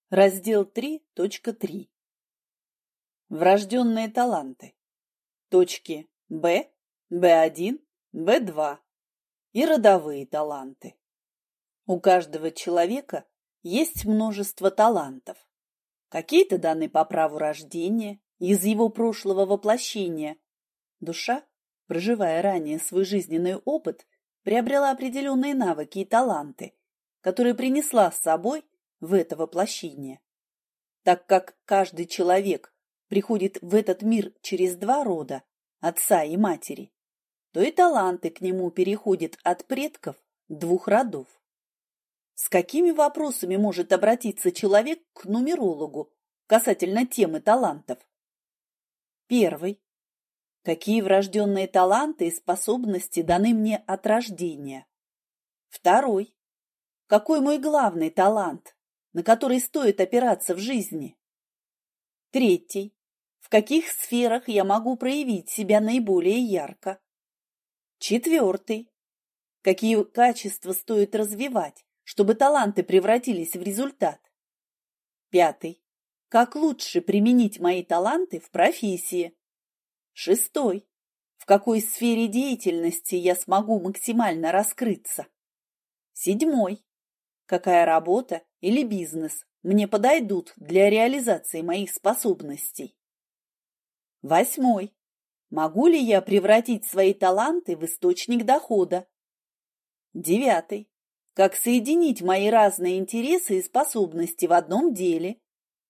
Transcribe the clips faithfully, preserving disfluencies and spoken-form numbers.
Раздел три точка три. Врожденные таланты. Точки Б, Б один, Б два и родовые таланты. У каждого человека есть множество талантов. Какие-то даны по праву рождения, из его прошлого воплощения. Душа, проживая ранее свой жизненный опыт, приобрела определенные навыки и таланты, которые принесла с собой в это воплощение. Так как каждый человек приходит в этот мир через два рода, отца и матери, то и таланты к нему переходят от предков двух родов. С какими вопросами может обратиться человек к нумерологу касательно темы талантов? Первый. Какие врожденные таланты и способности даны мне от рождения? Второй. Какой мой главный талант, на который стоит опираться в жизни? Третий. В каких сферах я могу проявить себя наиболее ярко? Четвертый. Какие качества стоит развивать, чтобы таланты превратились в результат? Пятый. Как лучше применить мои таланты в профессии? Шестой. В какой сфере деятельности я смогу максимально раскрыться? Седьмой. Какая работа или бизнес мне подойдут для реализации моих способностей? Восьмой. Могу ли я превратить свои таланты в источник дохода? Девятый. Как соединить мои разные интересы и способности в одном деле?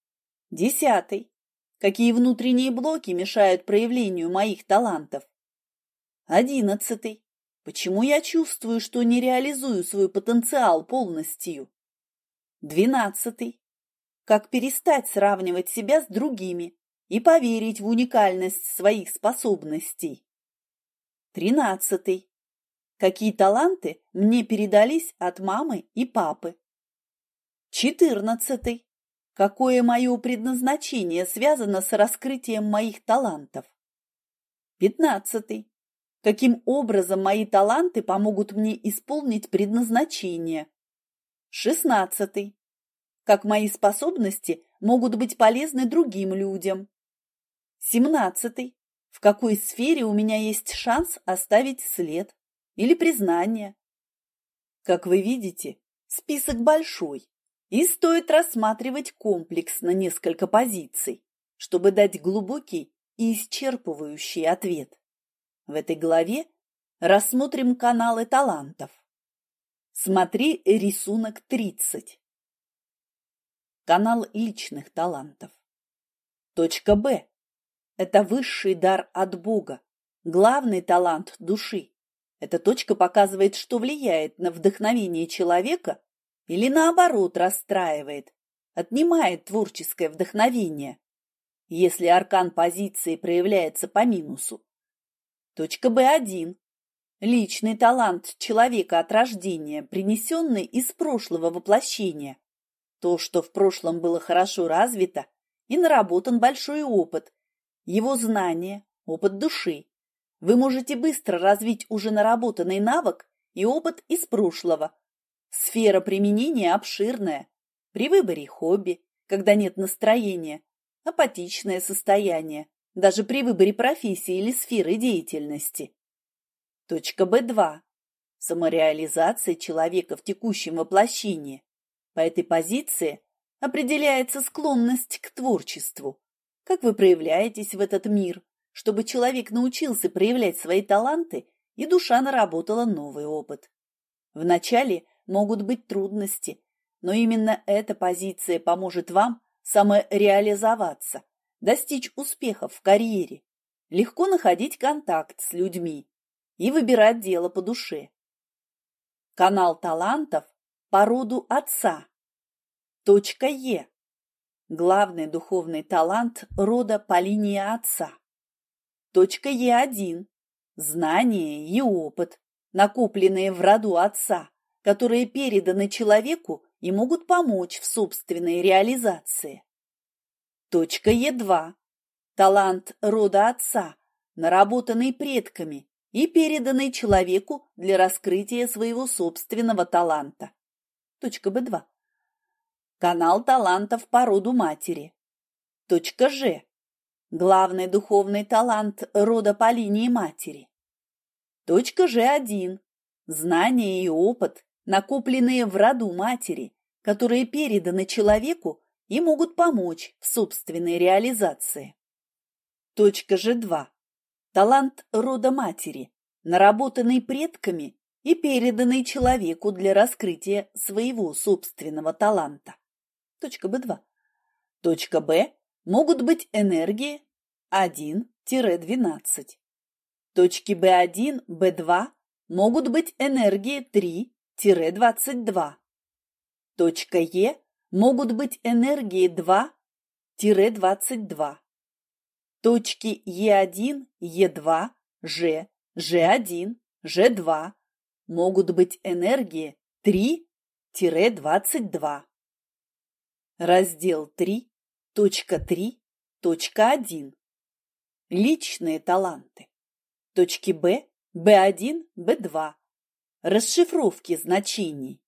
Десятый. Какие внутренние блоки мешают проявлению моих талантов? Одиннадцатый. Почему я чувствую, что не реализую свой потенциал полностью? Двенадцатый. Как перестать сравнивать себя с другими и поверить в уникальность своих способностей? Тринадцатый. Какие таланты мне передались от мамы и папы? Четырнадцатый. Какое мое предназначение связано с раскрытием моих талантов? Пятнадцатый. Каким образом мои таланты помогут мне исполнить предназначение? Шестнадцатый. Как мои способности могут быть полезны другим людям? Семнадцатый. В какой сфере у меня есть шанс оставить след или признание? Как вы видите, список большой, и стоит рассматривать комплексно несколько позиций, чтобы дать глубокий и исчерпывающий ответ. В этой главе рассмотрим каналы талантов. Смотри рисунок тридцать. Канал личных талантов. Точка Б. Это высший дар от Бога, главный талант души. Эта точка показывает, что влияет на вдохновение человека или, наоборот, расстраивает, отнимает творческое вдохновение, если аркан позиции проявляется по минусу. Точка Б один. Личный талант человека от рождения, принесенный из прошлого воплощения. То, что в прошлом было хорошо развито и наработан большой опыт, его знания, опыт души. Вы можете быстро развить уже наработанный навык и опыт из прошлого. Сфера применения обширная. При выборе хобби, когда нет настроения, апатичное состояние, даже при выборе профессии или сферы деятельности. Точка Б два. Самореализация человека в текущем воплощении. По этой позиции определяется склонность к творчеству. Как вы проявляетесь в этот мир, чтобы человек научился проявлять свои таланты и душа наработала новый опыт. Вначале могут быть трудности, но именно эта позиция поможет вам самореализоваться, достичь успехов в карьере, легко находить контакт с людьми и выбирать дело по душе. Канал талантов по роду отца. Точка Е. Главный духовный талант рода по линии отца. Точка Е один. Знания и опыт, накопленные в роду отца, которые переданы человеку и могут помочь в собственной реализации. Точка Е два. Талант рода отца, наработанный предками и переданный человеку для раскрытия своего собственного таланта. Точка Б два. Канал талантов по роду матери. Точка Ж. Главный духовный талант рода по линии матери. Точка Ж один. Знания и опыт, накопленные в роду матери, которые переданы человеку и могут помочь в собственной реализации. Точка Ж два. Талант рода матери, наработанный предками и переданный человеку для раскрытия своего собственного таланта. Точка Б два. Точка Б могут быть энергии один двенадцать. Точки Б один, Б два могут быть энергии три двадцать два. Точка Е могут быть энергии два двадцать два. Точки Е один, Е два, Ж, Ж один, Ж два могут быть энергии три двадцать два. Раздел три, точка три, точка один. Личные таланты. Точки Б, Б один, Б два. Расшифровки значений.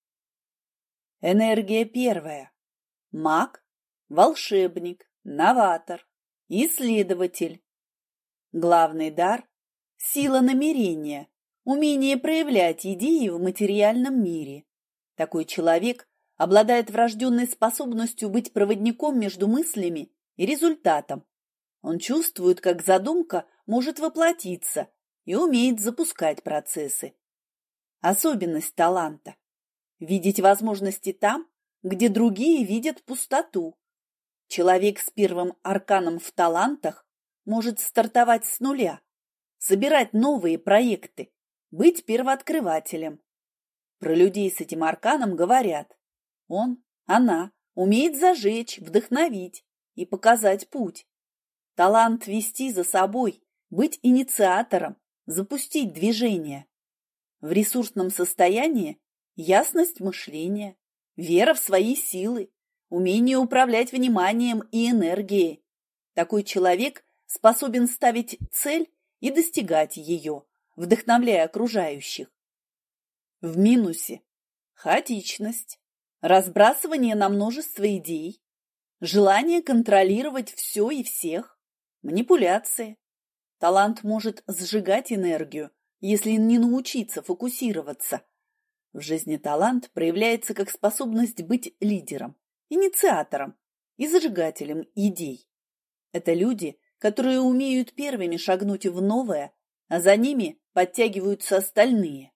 Энергия первая. Маг, волшебник, новатор, исследователь. Главный дар – сила намерения, умение проявлять идеи в материальном мире. Такой человек обладает врожденной способностью быть проводником между мыслями и результатом. Он чувствует, как задумка может воплотиться и умеет запускать процессы. Особенность таланта – видеть возможности там, где другие видят пустоту. Человек с первым арканом в талантах может стартовать с нуля, собирать новые проекты, быть первооткрывателем. Про людей с этим арканом говорят: он, она умеет зажечь, вдохновить и показать путь. Талант вести за собой, быть инициатором, запустить движение. В ресурсном состоянии ясность мышления, вера в свои силы, умение управлять вниманием и энергией. Такой человек способен ставить цель и достигать ее, вдохновляя окружающих. В минусе – хаотичность, разбрасывание на множество идей, желание контролировать все и всех, манипуляции. Талант может сжигать энергию, если не научиться фокусироваться. В жизни талант проявляется как способность быть лидером, инициатором и зажигателем идей. Это люди, которые умеют первыми шагнуть в новое, а за ними подтягиваются остальные.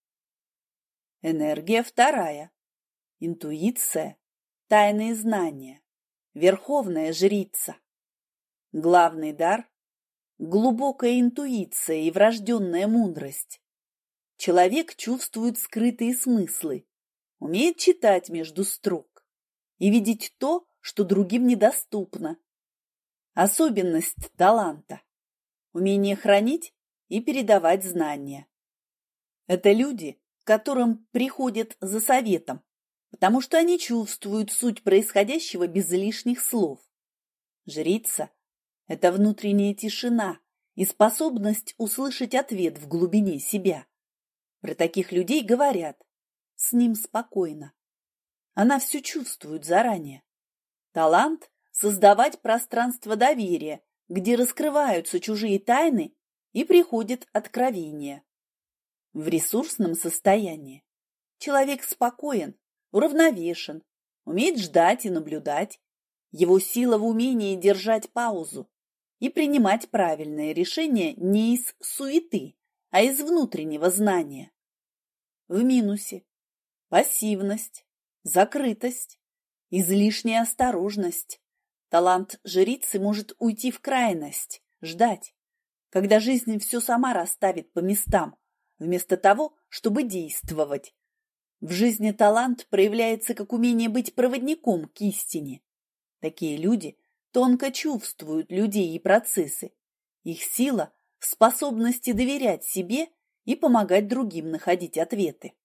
Энергия вторая. Интуиция, тайные знания, верховная жрица. Главный дар – глубокая интуиция и врожденная мудрость. Человек чувствует скрытые смыслы, умеет читать между строк и видеть то, что другим недоступно. Особенность таланта – умение хранить и передавать знания. Это люди, к которым приходят за советом, потому что они чувствуют суть происходящего без лишних слов. Жрица – это внутренняя тишина и способность услышать ответ в глубине себя. Про таких людей говорят: с ним спокойно. Она все чувствует заранее. Талант – создавать пространство доверия, где раскрываются чужие тайны и приходит откровение. В ресурсном состоянии человек спокоен, уравновешен, умеет ждать и наблюдать. Его сила в умении держать паузу и принимать правильные решения не из суеты, а из внутреннего знания. В минусе пассивность, закрытость, излишняя осторожность. Талант жрицы может уйти в крайность, ждать, когда жизнь все сама расставит по местам, вместо того, чтобы действовать. В жизни талант проявляется как умение быть проводником к истине. Такие люди тонко чувствуют людей и процессы. Их сила в способности доверять себе и помогать другим находить ответы.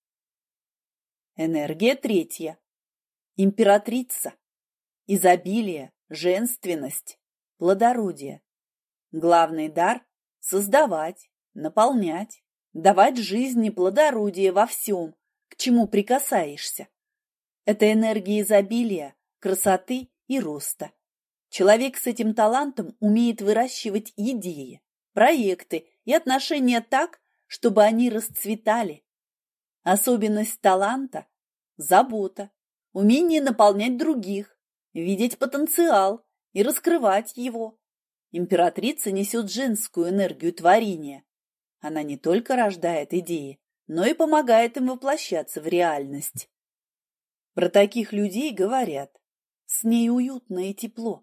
Энергия третья. Императрица. Изобилие, женственность, плодородие. Главный дар – создавать, наполнять, давать жизни плодородие во всем, к чему прикасаешься. Это энергия изобилия, красоты и роста. Человек с этим талантом умеет выращивать идеи, проекты и отношения так, чтобы они расцветали. Особенность таланта – забота, умение наполнять других, видеть потенциал и раскрывать его. Императрица несет женскую энергию творения. Она не только рождает идеи, но и помогает им воплощаться в реальность. Про таких людей говорят: с ней уютно и тепло.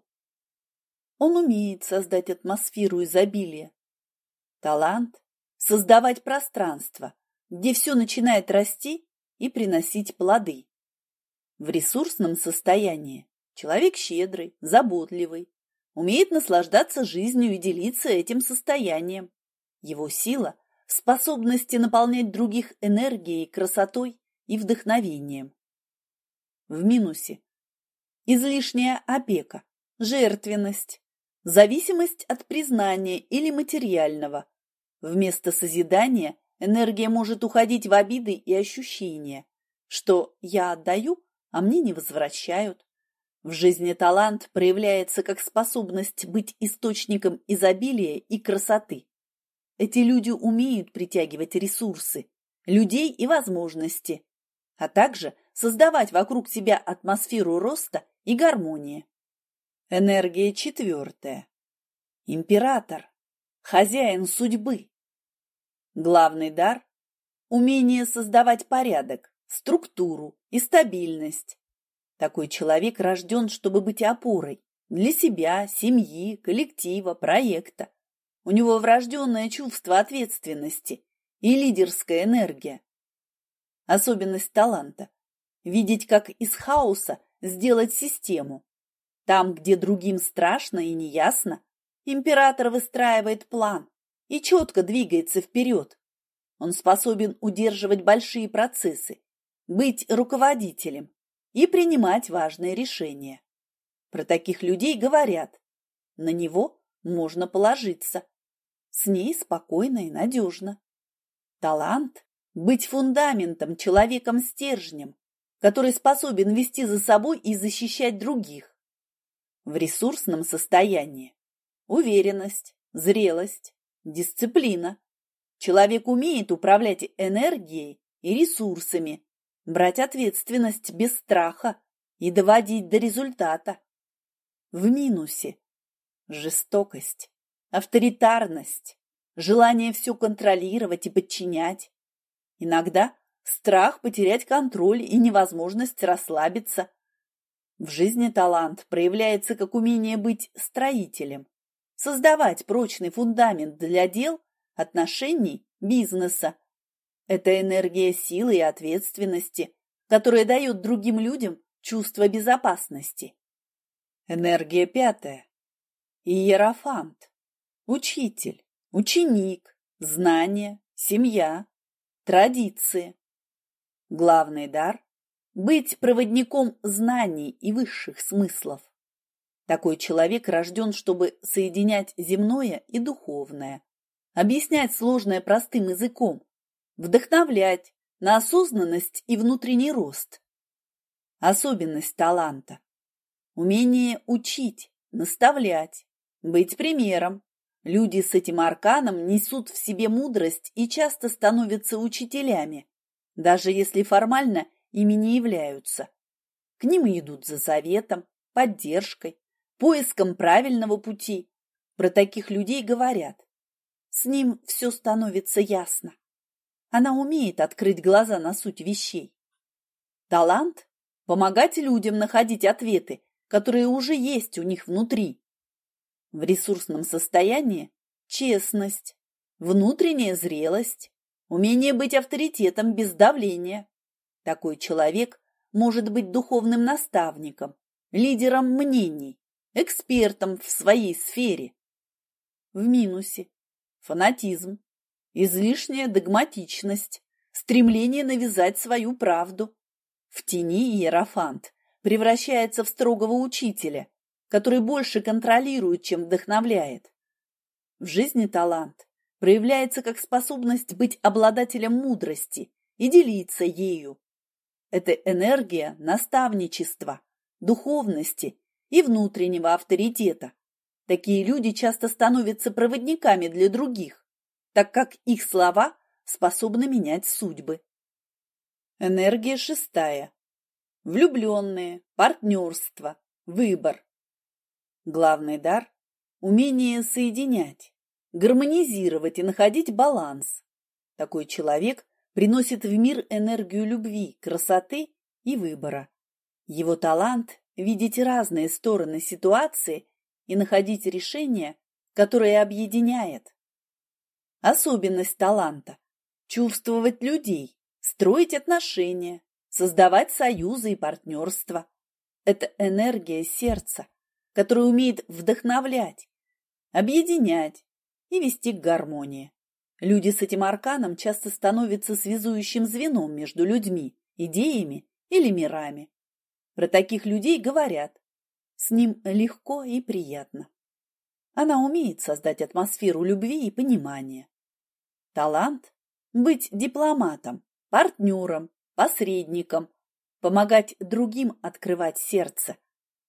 Он умеет создать атмосферу изобилия. Талант – создавать пространство, где все начинает расти и приносить плоды. В ресурсном состоянии человек щедрый, заботливый, умеет наслаждаться жизнью и делиться этим состоянием. Его сила в способности наполнять других энергией, красотой и вдохновением. В минусе излишняя опека, жертвенность, зависимость от признания или материального. Вместо созидания энергия может уходить в обиды и ощущения, что я отдаю, а мне не возвращают. В жизни талант проявляется как способность быть источником изобилия и красоты. Эти люди умеют притягивать ресурсы, людей и возможности, а также создавать вокруг себя атмосферу роста и гармонии. Энергия четвертая. Император, хозяин судьбы. Главный дар – умение создавать порядок, структуру и стабильность. Такой человек рожден, чтобы быть опорой для себя, семьи, коллектива, проекта. У него врожденное чувство ответственности и лидерская энергия. Особенность таланта – видеть, как из хаоса сделать систему. Там, где другим страшно и неясно, император выстраивает план и четко двигается вперед. Он способен удерживать большие процессы, быть руководителем и принимать важные решения. Про таких людей говорят: на него можно положиться, с ней спокойно и надежно. Талант – быть фундаментом, человеком-стержнем, который способен вести за собой и защищать других. В ресурсном состоянии уверенность, зрелость, дисциплина. Человек умеет управлять энергией и ресурсами, брать ответственность без страха и доводить до результата. В минусе жестокость, авторитарность, желание все контролировать и подчинять. Иногда страх потерять контроль и невозможность расслабиться. В жизни талант проявляется как умение быть строителем, создавать прочный фундамент для дел, отношений, бизнеса. Это энергия силы и ответственности, которая дает другим людям чувство безопасности. Энергия пятая. Иерофант. Учитель, ученик, знания, семья, традиции. Главный дар – быть проводником знаний и высших смыслов. Такой человек рожден, чтобы соединять земное и духовное, объяснять сложное простым языком, вдохновлять на осознанность и внутренний рост. Особенность таланта – умение учить, наставлять, быть примером. Люди с этим арканом несут в себе мудрость и часто становятся учителями, даже если формально ими не являются. К ним идут за советом, поддержкой, поиском правильного пути. Про таких людей говорят: с ним все становится ясно. Она умеет открыть глаза на суть вещей. Талант – помогать людям находить ответы, которые уже есть у них внутри. В ресурсном состоянии честность, внутренняя зрелость, умение быть авторитетом без давления. Такой человек может быть духовным наставником, лидером мнений, экспертом в своей сфере. В минусе фанатизм, излишняя догматичность, стремление навязать свою правду. В тени иерофант превращается в строгого учителя, который больше контролирует, чем вдохновляет. В жизни талант проявляется как способность быть обладателем мудрости и делиться ею. Это энергия наставничества, духовности и внутреннего авторитета. Такие люди часто становятся проводниками для других, так как их слова способны менять судьбы. Энергия шестая. Влюбленные, партнерство, выбор. Главный дар – умение соединять, гармонизировать и находить баланс. Такой человек приносит в мир энергию любви, красоты и выбора. Его талант – видеть разные стороны ситуации и находить решение, которое объединяет. Особенность таланта – чувствовать людей, строить отношения, создавать союзы и партнерства. Это энергия сердца, которая умеет вдохновлять, объединять и вести к гармонии. Люди с этим арканом часто становятся связующим звеном между людьми, идеями или мирами. Про таких людей говорят: с ним легко и приятно. Она умеет создать атмосферу любви и понимания. Талант – быть дипломатом, партнером, посредником, помогать другим открывать сердце.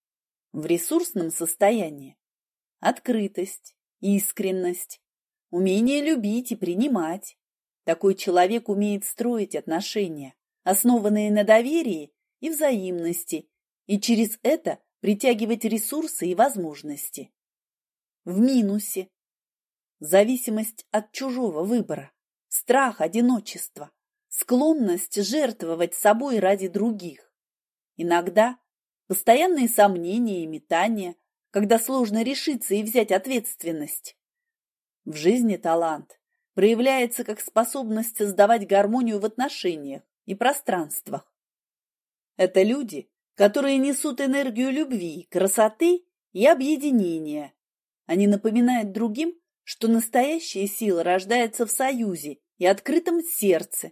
В ресурсном состоянии – открытость, искренность, умение любить и принимать. Такой человек умеет строить отношения, основанные на доверии и взаимности, и через это притягивать ресурсы и возможности. В минусе – зависимость от чужого выбора, страх одиночества, склонность жертвовать собой ради других. Иногда постоянные сомнения и метания, когда сложно решиться и взять ответственность. В жизни талант проявляется как способность создавать гармонию в отношениях и пространствах. Это люди, которые несут энергию любви, красоты и объединения. Они напоминают другим, что настоящая сила рождается в союзе и открытом сердце.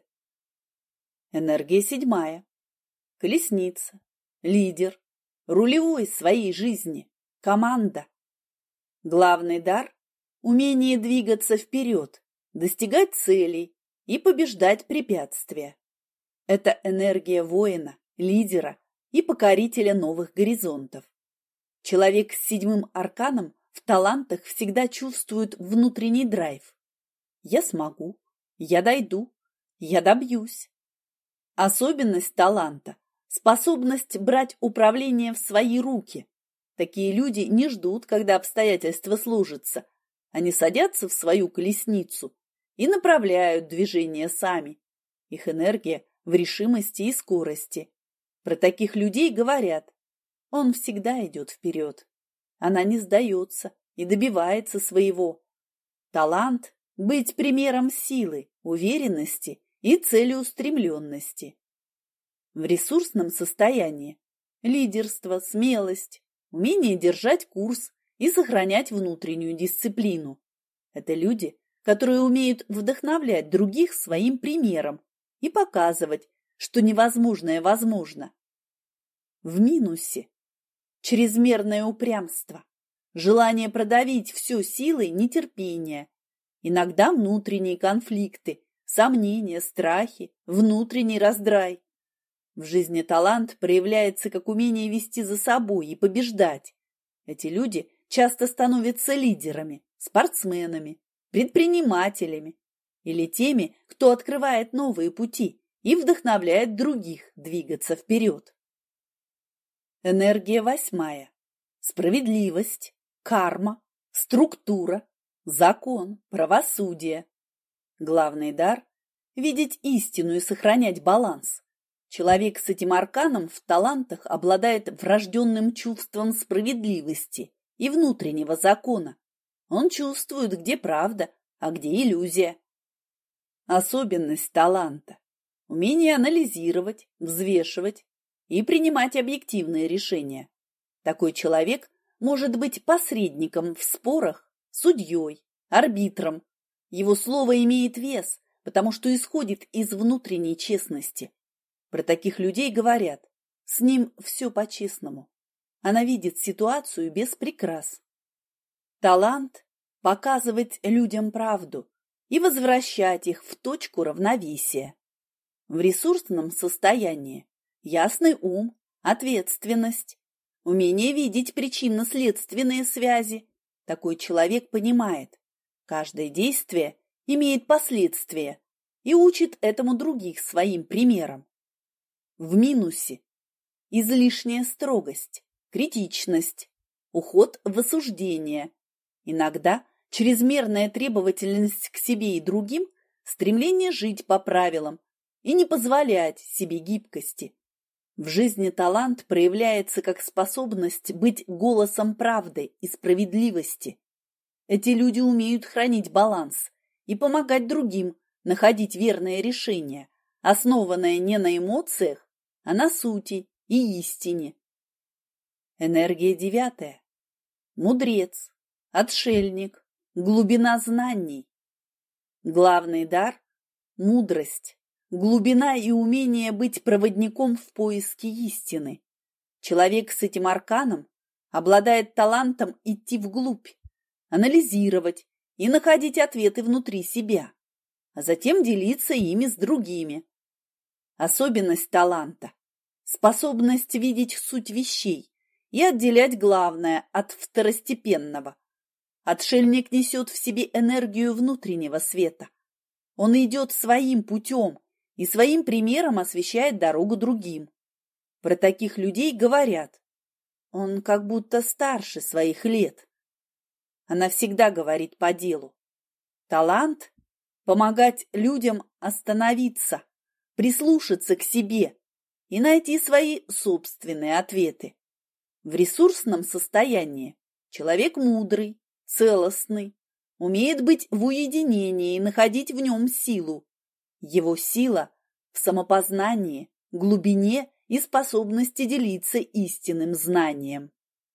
Энергия седьмая. Колесница, лидер, рулевой своей жизни, команда. Главный дар – умение двигаться вперед, достигать целей и побеждать препятствия. Это энергия воина, лидера и покорителя новых горизонтов. Человек с седьмым арканом в талантах всегда чувствует внутренний драйв. Я смогу, я дойду, я добьюсь. Особенность таланта – способность брать управление в свои руки. Такие люди не ждут, когда обстоятельства сложатся. Они садятся в свою колесницу и направляют движение сами. Их энергия в решимости и скорости. Про таких людей говорят: он всегда идет вперед. Она не сдается и добивается своего. Талант – быть примером силы, уверенности и целеустремленности. В ресурсном состоянии – лидерство, смелость, умение держать курс и сохранять внутреннюю дисциплину. Это люди, которые умеют вдохновлять других своим примером и показывать, что невозможное возможно. В минусе – чрезмерное упрямство, желание продавить все силой нетерпения, иногда внутренние конфликты, сомнения, страхи, внутренний раздрай. В жизни талант проявляется как умение вести за собой и побеждать. Эти люди часто становятся лидерами, спортсменами, предпринимателями или теми, кто открывает новые пути и вдохновляет других двигаться вперед. Энергия восьмая. Справедливость, карма, структура, закон, правосудие. Главный дар – видеть истину и сохранять баланс. Человек с этим арканом в талантах обладает врожденным чувством справедливости и внутреннего закона. Он чувствует, где правда, а где иллюзия. Особенность таланта – умение анализировать, взвешивать и принимать объективные решения. Такой человек может быть посредником в спорах, судьей, арбитром. Его слово имеет вес, потому что исходит из внутренней честности. Про таких людей говорят: с ним все по-честному. Она видит ситуацию без прикрас. Талант – показывать людям правду и возвращать их в точку равновесия. В ресурсном состоянии ясный ум, ответственность, Умение видеть причинно-следственные связи. Такой человек понимает, каждое действие имеет последствия и учит этому других своим примером. В минусе излишняя строгость, критичность, уход в осуждение, иногда чрезмерная требовательность к себе и другим, стремление жить по правилам и не позволять себе гибкости. В жизни талант проявляется как способность быть голосом правды и справедливости. Эти люди умеют хранить баланс и помогать другим находить верное решение, основанное не на эмоциях, а на сути и истине. Энергия девятая. Мудрец, отшельник, глубина знаний. Главный дар – мудрость, глубина и умение быть проводником в поиске истины. Человек с этим арканом обладает талантом идти вглубь, анализировать и находить ответы внутри себя, а затем делиться ими с другими. Особенность таланта – способность видеть суть вещей и отделять главное от второстепенного. Отшельник несет в себе энергию внутреннего света. Он идет своим путем и своим примером освещает дорогу другим. Про таких людей говорят: он как будто старше своих лет. Она всегда говорит по делу. Талант – помогать людям остановиться, прислушаться к себе и найти свои собственные ответы. В ресурсном состоянии человек мудрый, целостный, умеет быть в уединении и находить в нем силу. Его сила в самопознании, глубине и способности делиться истинным знанием.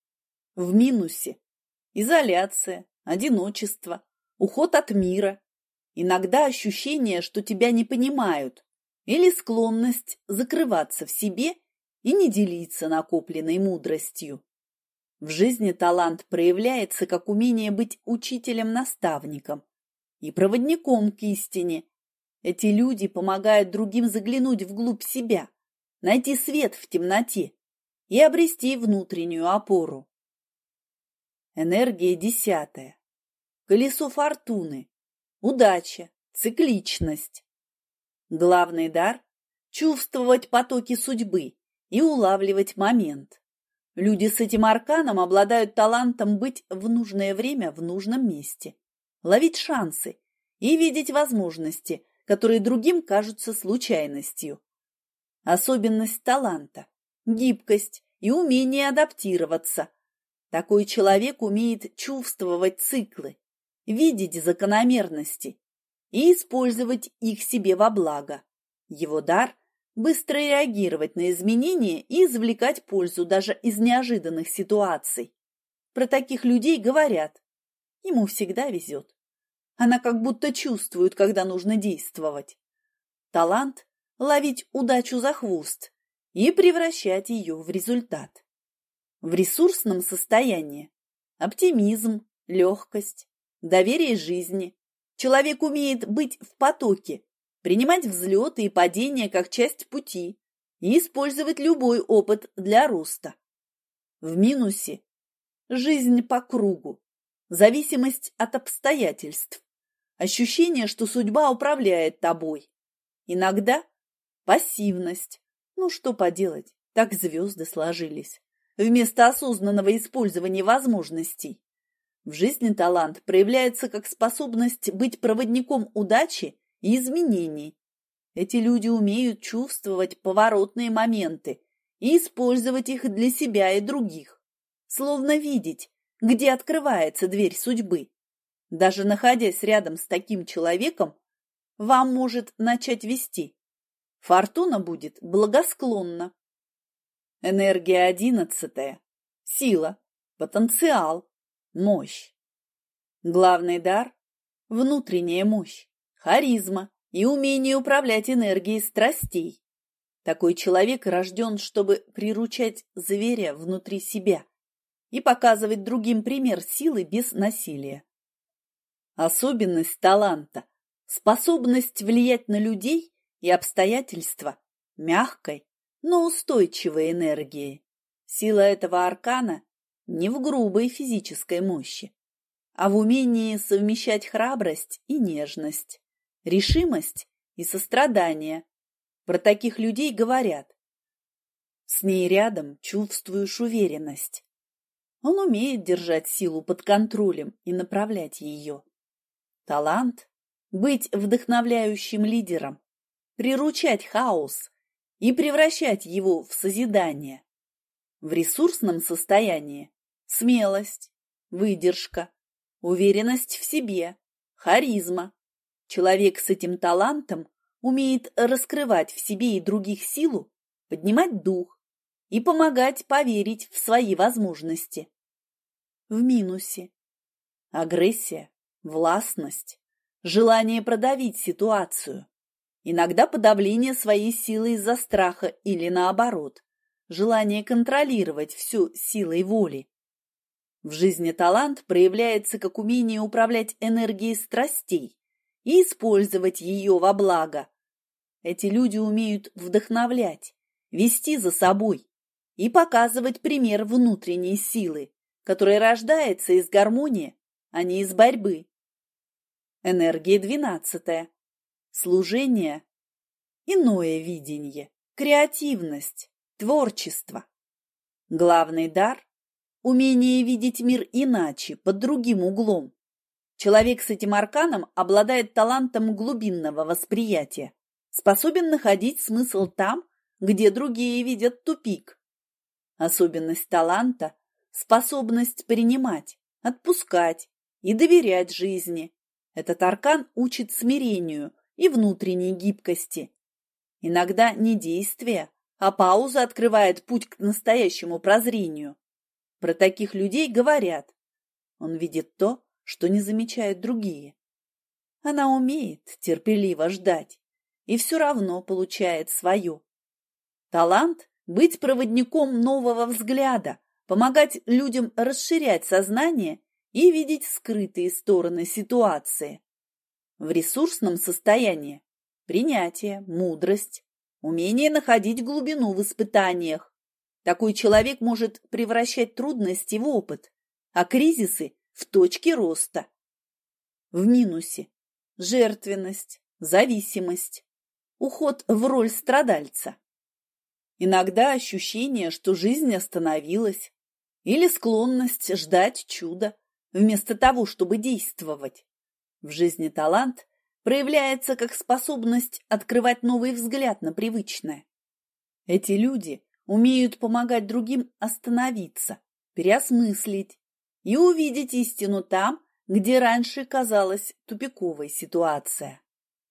В минусе изоляция, одиночество, уход от мира, иногда ощущение, что тебя не понимают, или склонность закрываться в себе и не делиться накопленной мудростью. В жизни талант проявляется как умение быть учителем-наставником и проводником к истине. Эти люди помогают другим заглянуть вглубь себя, найти свет в темноте и обрести внутреннюю опору. Энергия десятая. Колесо фортуны. Удача, цикличность. Главный дар – чувствовать потоки судьбы и улавливать момент. Люди с этим арканом обладают талантом быть в нужное время в нужном месте, ловить шансы и видеть возможности, которые другим кажутся случайностью. Особенность таланта – гибкость и умение адаптироваться. Такой человек умеет чувствовать циклы, видеть закономерности и использовать их себе во благо. Его дар – быстро реагировать на изменения и извлекать пользу даже из неожиданных ситуаций. Про таких людей говорят: ему всегда везет. Она как будто чувствует, когда нужно действовать. Талант – ловить удачу за хвост и превращать ее в результат. В ресурсном состоянии оптимизм, легкость, доверие жизни. Человек умеет быть в потоке, принимать взлеты и падения как часть пути и использовать любой опыт для роста. В минусе – жизнь по кругу, зависимость от обстоятельств, ощущение, что судьба управляет тобой. Иногда пассивность. Ну что поделать, так звезды сложились. Вместо осознанного использования возможностей. В жизни талант проявляется как способность быть проводником удачи и изменений. Эти люди умеют чувствовать поворотные моменты и использовать их для себя и других, словно видеть, где открывается дверь судьбы. Даже находясь рядом с таким человеком, вам может начать вести. Фортуна будет благосклонна. Энергия одиннадцатая. Сила, потенциал, мощь. Главный дар – внутренняя мощь, харизма и умение управлять энергией страстей. Такой человек рожден, чтобы приручать зверя внутри себя и показывать другим пример силы без насилия. Особенность таланта – способность влиять на людей и обстоятельства мягкой, но устойчивой энергией. Сила этого аркана не в грубой физической мощи, а в умении совмещать храбрость и нежность, решимость и сострадание. Про таких людей говорят: с ней рядом чувствуешь уверенность. Он умеет держать силу под контролем и направлять ее. Талант – быть вдохновляющим лидером, приручать хаос и превращать его в созидание. В ресурсном состоянии – смелость, выдержка, уверенность в себе, харизма. Человек с этим талантом умеет раскрывать в себе и других силу, поднимать дух и помогать поверить в свои возможности. В минусе – агрессия, властность, желание продавить ситуацию, иногда подавление своей силы из-за страха или наоборот, желание контролировать все силой воли. В жизни талант проявляется как умение управлять энергией страстей и использовать ее во благо. Эти люди умеют вдохновлять, вести за собой и показывать пример внутренней силы, которая рождается из гармонии, а не из борьбы. Энергия двенадцатая. Служение, иное видение, креативность, творчество. Главный дар – умение видеть мир иначе, под другим углом. Человек с этим арканом обладает талантом глубинного восприятия, способен находить смысл там, где другие видят тупик. Особенность таланта – способность принимать, отпускать и доверять жизни. Этот аркан учит смирению и внутренней гибкости. Иногда не действие, а пауза открывает путь к настоящему прозрению. Про таких людей говорят: он видит то, что не замечают другие. Она умеет терпеливо ждать и все равно получает свое. Талант – быть проводником нового взгляда, помогать людям расширять сознание и видеть скрытые стороны ситуации. В ресурсном состоянии – принятие, мудрость, умение находить глубину в испытаниях. Такой человек может превращать трудности в опыт, а кризисы – в точки роста. В минусе – жертвенность, зависимость, уход в роль страдальца. Иногда ощущение, что жизнь остановилась, или склонность ждать чуда, вместо того, чтобы действовать. В жизни талант проявляется как способность открывать новый взгляд на привычное. Эти люди умеют помогать другим остановиться, переосмыслить и увидеть истину там, где раньше казалась тупиковой ситуация.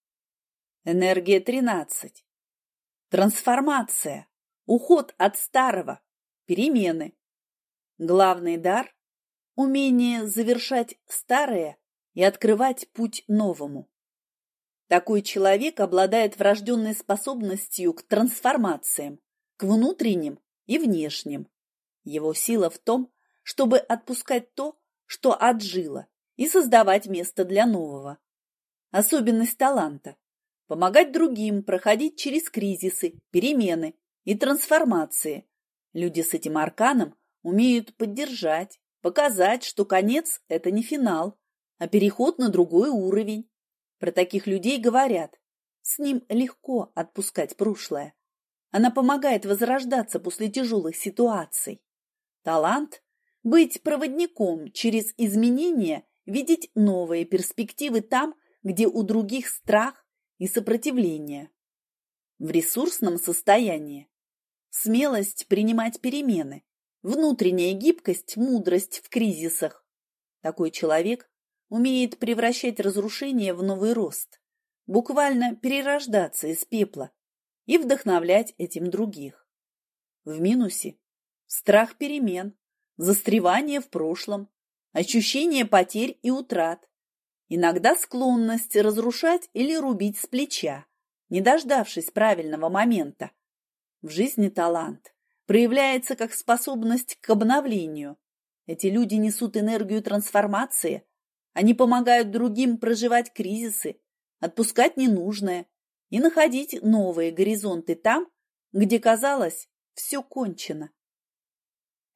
Энергия тринадцать. Трансформация, уход от старого, перемены. Главный дар – умение завершать старое и открывать путь новому. Такой человек обладает врожденной способностью к трансформациям, к внутренним и внешним. Его сила в том, чтобы отпускать то, что отжило, и создавать место для нового. Особенность таланта – помогать другим проходить через кризисы, перемены и трансформации. Люди с этим арканом умеют поддержать, показать, что конец – это не финал, а переход на другой уровень. Про таких людей говорят: с ним легко отпускать прошлое. Она помогает возрождаться после тяжелых ситуаций. Талант – быть проводником через изменения, видеть новые перспективы там, где у других страх и сопротивление. В ресурсном состоянии – смелость принимать перемены, внутренняя гибкость, мудрость в кризисах. Такой человек умеет превращать разрушение в новый рост, буквально перерождаться из пепла и вдохновлять этим других. В минусе – страх перемен, застревание в прошлом, ощущение потерь и утрат, иногда склонность разрушать или рубить с плеча, не дождавшись правильного момента. В жизни талант проявляется как способность к обновлению. Эти люди несут энергию трансформации, они помогают другим проживать кризисы, отпускать ненужное и находить новые горизонты там, где казалось, все кончено.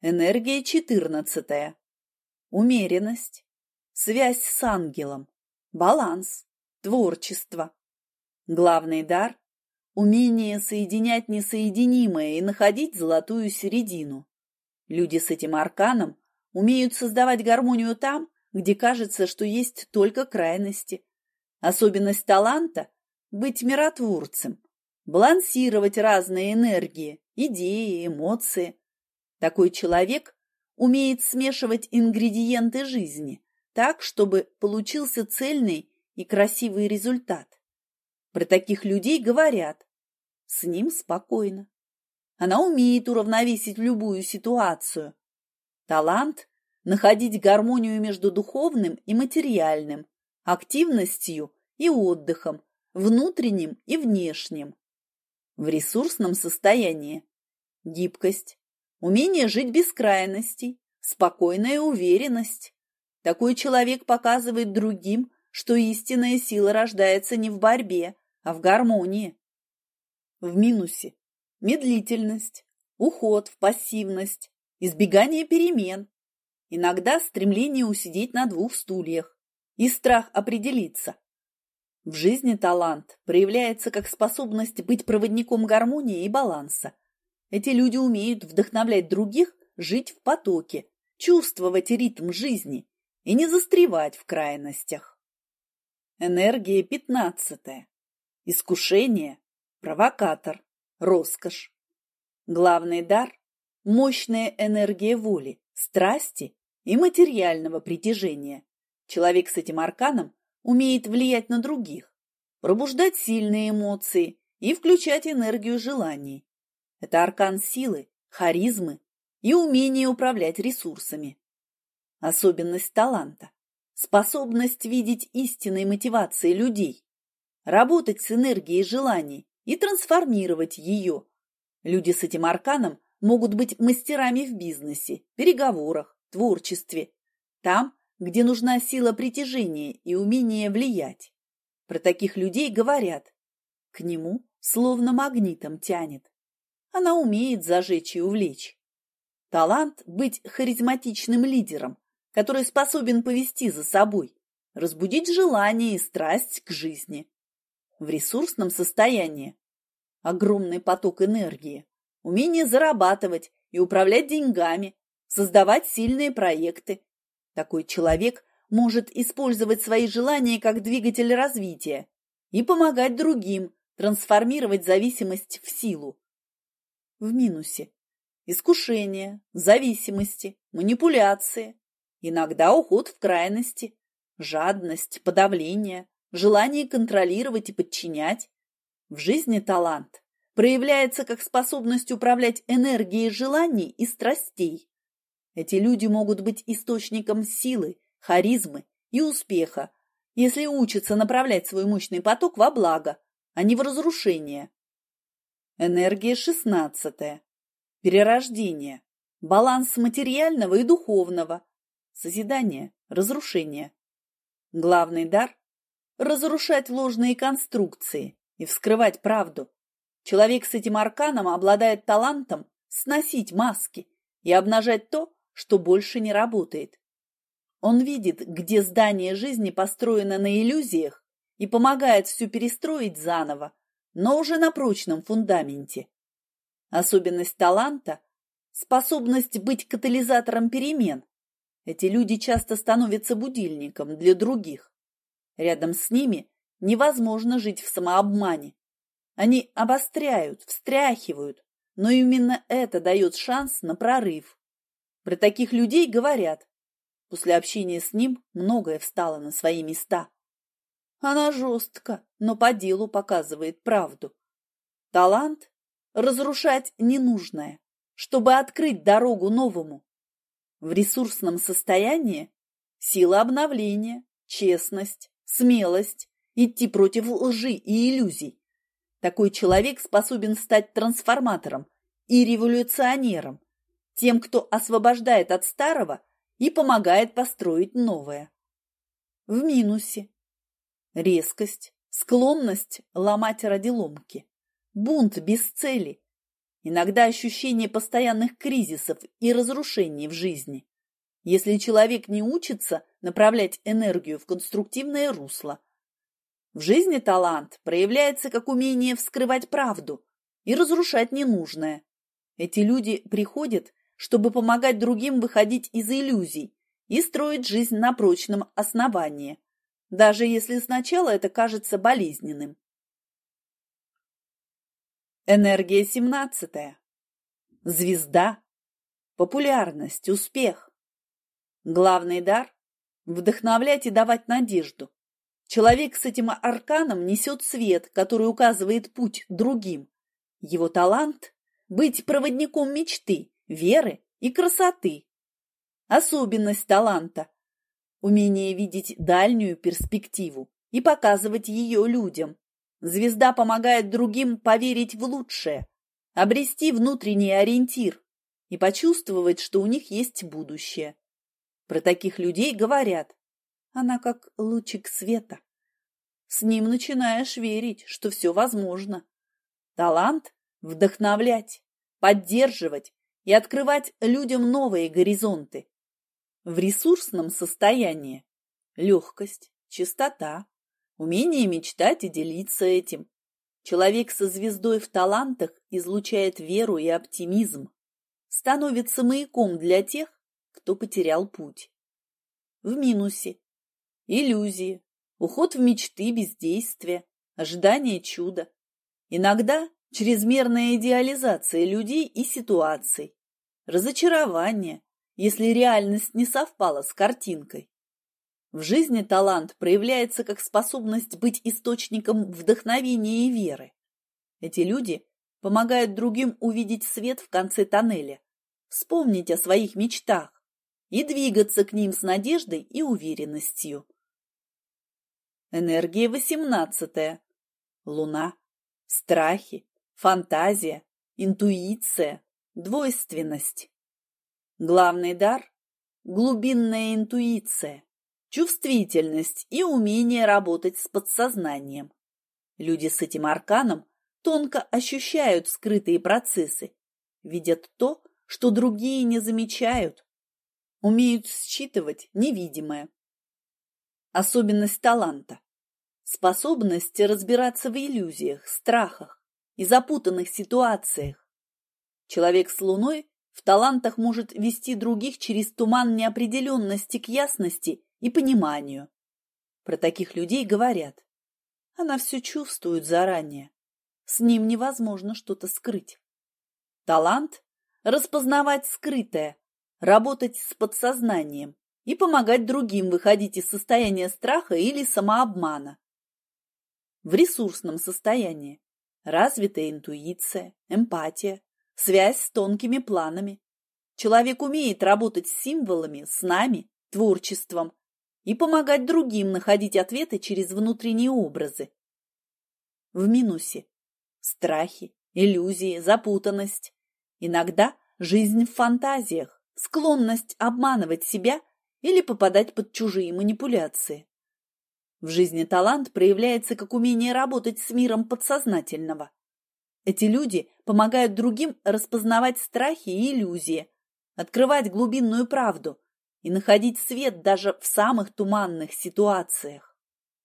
Энергия четырнадцатая. Умеренность, связь с ангелом, баланс, творчество. Главный дар – умение соединять несоединимое и находить золотую середину. Люди с этим арканом умеют создавать гармонию там, где кажется, что есть только крайности. Особенность таланта – быть миротворцем, балансировать разные энергии, идеи, эмоции. Такой человек умеет смешивать ингредиенты жизни так, чтобы получился цельный и красивый результат. Про таких людей говорят: с ним спокойно. Она умеет уравновесить любую ситуацию. Талант – находить гармонию между духовным и материальным, активностью и отдыхом, внутренним и внешним. В ресурсном состоянии – гибкость, умение жить без крайностей, спокойная уверенность. Такой человек показывает другим, что истинная сила рождается не в борьбе, а в гармонии. В минусе – медлительность, уход в пассивность, избегание перемен, иногда стремление усидеть на двух стульях и страх определиться. В жизни талант проявляется как способность быть проводником гармонии и баланса. Эти люди умеют вдохновлять других жить в потоке, чувствовать ритм жизни и не застревать в крайностях. Энергия пятнадцатая. Искушение, провокатор, роскошь. Главный дар – мощная энергия воли, страсти и материального притяжения. Человек с этим арканом умеет влиять на других, пробуждать сильные эмоции и включать энергию желаний. Это аркан силы, харизмы и умение управлять ресурсами. Особенность таланта – способность видеть истинные мотивации людей, работать с энергией желаний и трансформировать ее. Люди с этим арканом могут быть мастерами в бизнесе, переговорах, творчестве, там, где нужна сила притяжения и умение влиять. Про таких людей говорят: к нему словно магнитом тянет. Она умеет зажечь и увлечь. Талант – быть харизматичным лидером, который способен повести за собой, разбудить желание и страсть к жизни. В ресурсном состоянии огромный поток энергии, умение зарабатывать и управлять деньгами, создавать сильные проекты. Такой человек может использовать свои желания как двигатель развития и помогать другим трансформировать зависимость в силу. В минусе – искушения, зависимости, манипуляции, иногда уход в крайности, жадность, подавление, желание контролировать и подчинять. В жизни талант проявляется как способность управлять энергией желаний и страстей. Эти люди могут быть источником силы, харизмы и успеха, если учатся направлять свой мощный поток во благо, а не в разрушение. Энергия шестнадцатая. Перерождение, баланс материального и духовного, созидание, разрушение. Главный дар – разрушать ложные конструкции и вскрывать правду. Человек с этим арканом обладает талантом сносить маски и обнажать то, что больше не работает. Он видит, где здание жизни построено на иллюзиях и помогает все перестроить заново, но уже на прочном фундаменте. Особенность таланта – способность быть катализатором перемен. Эти люди часто становятся будильником для других. Рядом с ними невозможно жить в самообмане. Они обостряют, встряхивают, но именно это дает шанс на прорыв. Про таких людей говорят: после общения с ним многое встало на свои места. Она жестко, но по делу показывает правду. Талант – разрушать ненужное, чтобы открыть дорогу новому. В ресурсном состоянии сила обновления, честность, смелость, идти против лжи и иллюзий. Такой человек способен стать трансформатором и революционером, тем, кто освобождает от старого и помогает построить новое. В минусе резкость, склонность ломать ради ломки, бунт без цели, иногда ощущение постоянных кризисов и разрушений в жизни, если человек не учится направлять энергию в конструктивное русло. В жизни талант проявляется как умение вскрывать правду и разрушать ненужное. Эти люди приходят, чтобы помогать другим выходить из иллюзий и строить жизнь на прочном основании, даже если сначала это кажется болезненным. Энергия семнадцатая. Звезда. Популярность, успех. Главный дар – вдохновлять и давать надежду. Человек с этим арканом несет свет, который указывает путь другим. Его талант – быть проводником мечты, веры и красоты. Особенность таланта – умение видеть дальнюю перспективу и показывать ее людям. Звезда помогает другим поверить в лучшее, обрести внутренний ориентир и почувствовать, что у них есть будущее. Про таких людей говорят: она как лучик света. С ним начинаешь верить, что все возможно. Талант – вдохновлять, поддерживать и открывать людям новые горизонты. В ресурсном состоянии – легкость, чистота, умение мечтать и делиться этим. Человек со звездой в талантах излучает веру и оптимизм, становится маяком для тех, кто потерял путь. В минусе – иллюзии, уход в мечты, бездействие, ожидание чуда. Иногда чрезмерная идеализация людей и ситуаций, разочарование, если реальность не совпала с картинкой. В жизни талант проявляется как способность быть источником вдохновения и веры. Эти люди помогают другим увидеть свет в конце тоннеля, вспомнить о своих мечтах и двигаться к ним с надеждой и уверенностью. Энергия восемнадцатая. Луна. Страхи, фантазия, интуиция, двойственность. Главный дар – глубинная интуиция, чувствительность и умение работать с подсознанием. Люди с этим арканом тонко ощущают скрытые процессы, видят то, что другие не замечают, умеют считывать невидимое. Особенность таланта – способность разбираться в иллюзиях, страхах и запутанных ситуациях. Человек с Луной в талантах может вести других через туман неопределенности к ясности и пониманию. Про таких людей говорят: она все чувствует заранее, с ним невозможно что-то скрыть. Талант – распознавать скрытое, работать с подсознанием и помогать другим выходить из состояния страха или самообмана. В ресурсном состоянии развитая интуиция, эмпатия, связь с тонкими планами. Человек умеет работать с символами, снами, творчеством и помогать другим находить ответы через внутренние образы. В минусе – страхи, иллюзии, запутанность. Иногда жизнь в фантазиях, склонность обманывать себя или попадать под чужие манипуляции. В жизни талант проявляется как умение работать с миром подсознательного. Эти люди помогают другим распознавать страхи и иллюзии, открывать глубинную правду и находить свет даже в самых туманных ситуациях.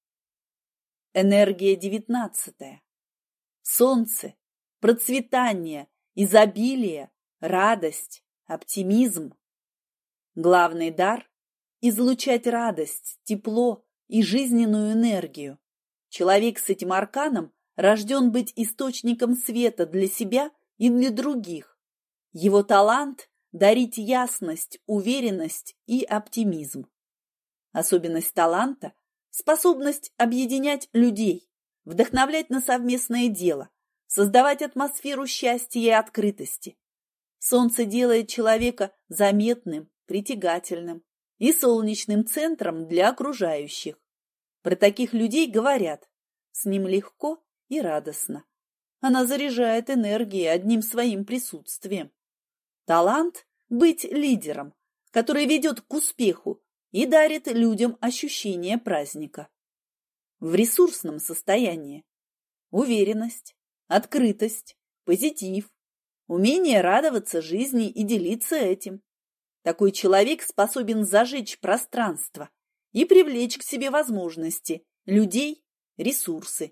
Энергия девятнадцатая. Солнце, процветание, изобилие, радость, оптимизм. Главный дар – излучать радость, тепло и жизненную энергию. Человек с этим арканом рожден быть источником света для себя и для других. Его талант – дарить ясность, уверенность и оптимизм. Особенность таланта – способность объединять людей, вдохновлять на совместное дело, создавать атмосферу счастья и открытости. Солнце делает человека заметным, притягательным и солнечным центром для окружающих. Про таких людей говорят: с ним легко и радостно. Она заряжает энергией одним своим присутствием. Талант – быть лидером, который ведет к успеху и дарит людям ощущение праздника. В ресурсном состоянии – уверенность, открытость, позитив, умение радоваться жизни и делиться этим. Такой человек способен зажечь пространство и привлечь к себе возможности, людей, ресурсы.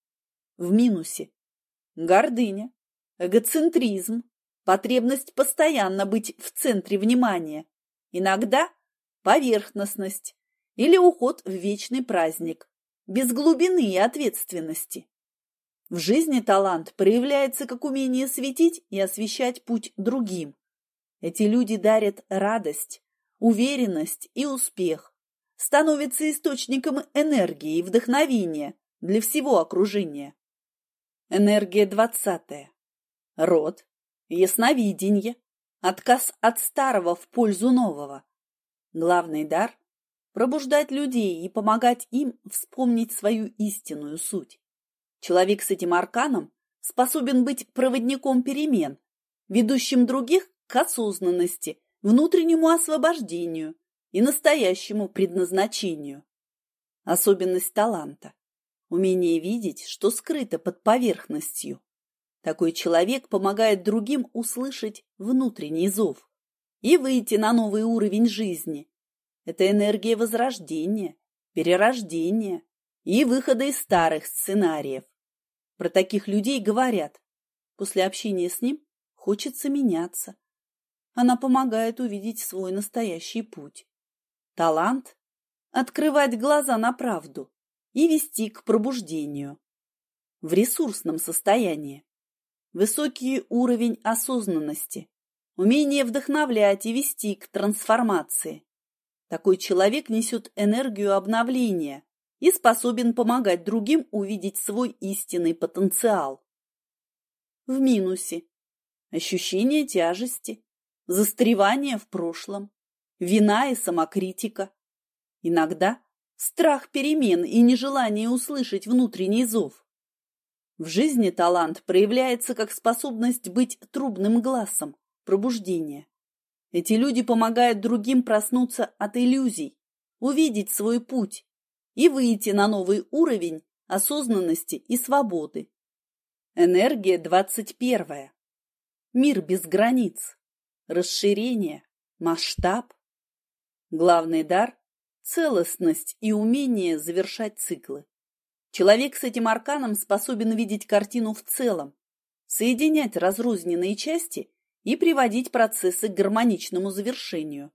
В минусе гордыня, эгоцентризм, потребность постоянно быть в центре внимания, иногда поверхностность или уход в вечный праздник, без глубины и ответственности. В жизни талант проявляется как умение светить и освещать путь другим. Эти люди дарят радость, уверенность и успех, становятся источником энергии и вдохновения для всего окружения. Энергия двадцатая. Род, ясновидение, отказ от старого в пользу нового. Главный дар – пробуждать людей и помогать им вспомнить свою истинную суть. Человек с этим арканом способен быть проводником перемен, ведущим других к осознанности, внутреннему освобождению и настоящему предназначению. Особенность таланта – умение видеть, что скрыто под поверхностью. Такой человек помогает другим услышать внутренний зов и выйти на новый уровень жизни. Это энергия возрождения, перерождения и выхода из старых сценариев. Про таких людей говорят, после общения с ним хочется меняться. Она помогает увидеть свой настоящий путь. Талант – открывать глаза на правду и вести к пробуждению. В ресурсном состоянии высокий уровень осознанности, умение вдохновлять и вести к трансформации. Такой человек несет энергию обновления и способен помогать другим увидеть свой истинный потенциал. В минусе ощущение тяжести, застревание в прошлом, вина и самокритика. Иногда страх перемен и нежелание услышать внутренний зов. В жизни талант проявляется как способность быть трубным глазом, пробуждения. Эти люди помогают другим проснуться от иллюзий, увидеть свой путь и выйти на новый уровень осознанности и свободы. Энергия двадцать первая. Мир без границ, расширение, масштаб. Главный дар – целостность и умение завершать циклы. Человек с этим арканом способен видеть картину в целом, соединять разрозненные части и приводить процессы к гармоничному завершению.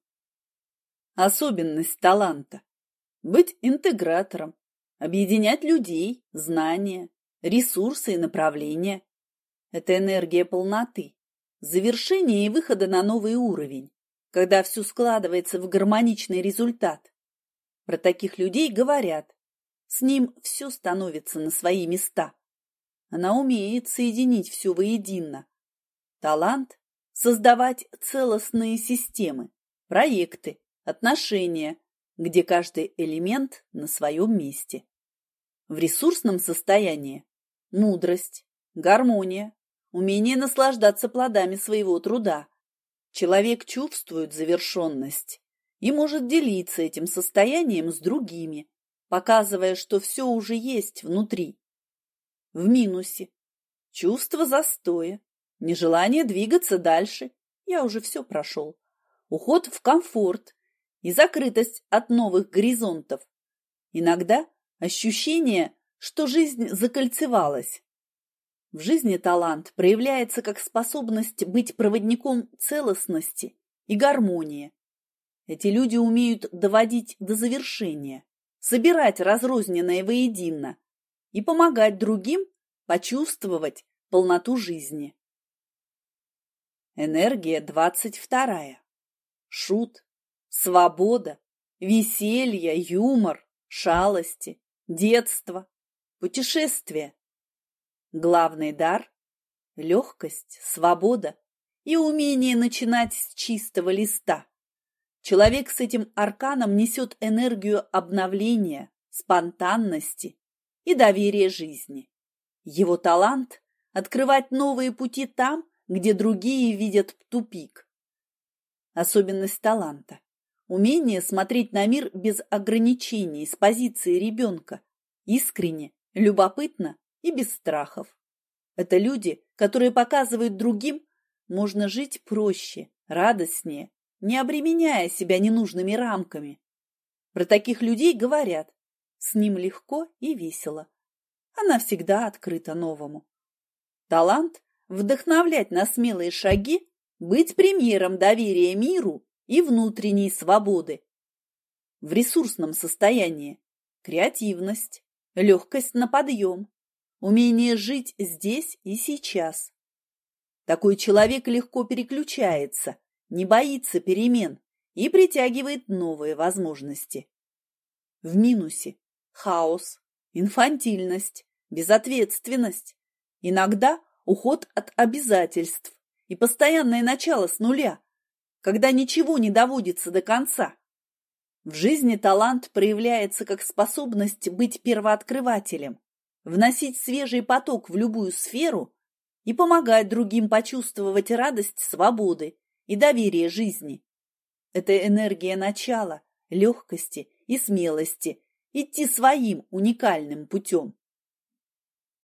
Особенность таланта – быть интегратором, объединять людей, знания, ресурсы и направления. Это энергия полноты, завершения и выхода на новый уровень, когда все складывается в гармоничный результат. Про таких людей говорят, с ним все становится на свои места. Она умеет соединить все воедино. Талант – создавать целостные системы, проекты, отношения, где каждый элемент на своем месте. В ресурсном состоянии – мудрость, гармония, умение наслаждаться плодами своего труда. Человек чувствует завершенность и может делиться этим состоянием с другими, показывая, что все уже есть внутри. В минусе – чувство застоя, нежелание двигаться дальше, я уже все прошел, уход в комфорт и закрытость от новых горизонтов. Иногда ощущение, что жизнь закольцевалась. В жизни талант проявляется как способность быть проводником целостности и гармонии. Эти люди умеют доводить до завершения, собирать разрозненное воедино и помогать другим почувствовать полноту жизни. Энергия двадцать вторая. Шут, свобода, веселье, юмор, шалости, детство, путешествия. Главный дар – легкость, свобода и умение начинать с чистого листа. Человек с этим арканом несет энергию обновления, спонтанности и доверия жизни. Его талант – открывать новые пути там, где другие видят тупик. Особенность таланта – умение смотреть на мир без ограничений с позиции ребенка, искренне, любопытно и без страхов. Это люди, которые показывают другим, можно жить проще, радостнее, не обременяя себя ненужными рамками. Про таких людей говорят: с ним легко и весело. Она всегда открыта новому. Талант – вдохновлять на смелые шаги, быть примером доверия миру и внутренней свободы. В ресурсном состоянии креативность, легкость на подъем, умение жить здесь и сейчас. Такой человек легко переключается, не боится перемен и притягивает новые возможности. В минусе хаос, инфантильность, безответственность, иногда уход от обязательств и постоянное начало с нуля, когда ничего не доводится до конца. В жизни талант проявляется как способность быть первооткрывателем, вносить свежий поток в любую сферу и помогать другим почувствовать радость свободы и доверие жизни. Это энергия начала, легкости и смелости идти своим уникальным путем.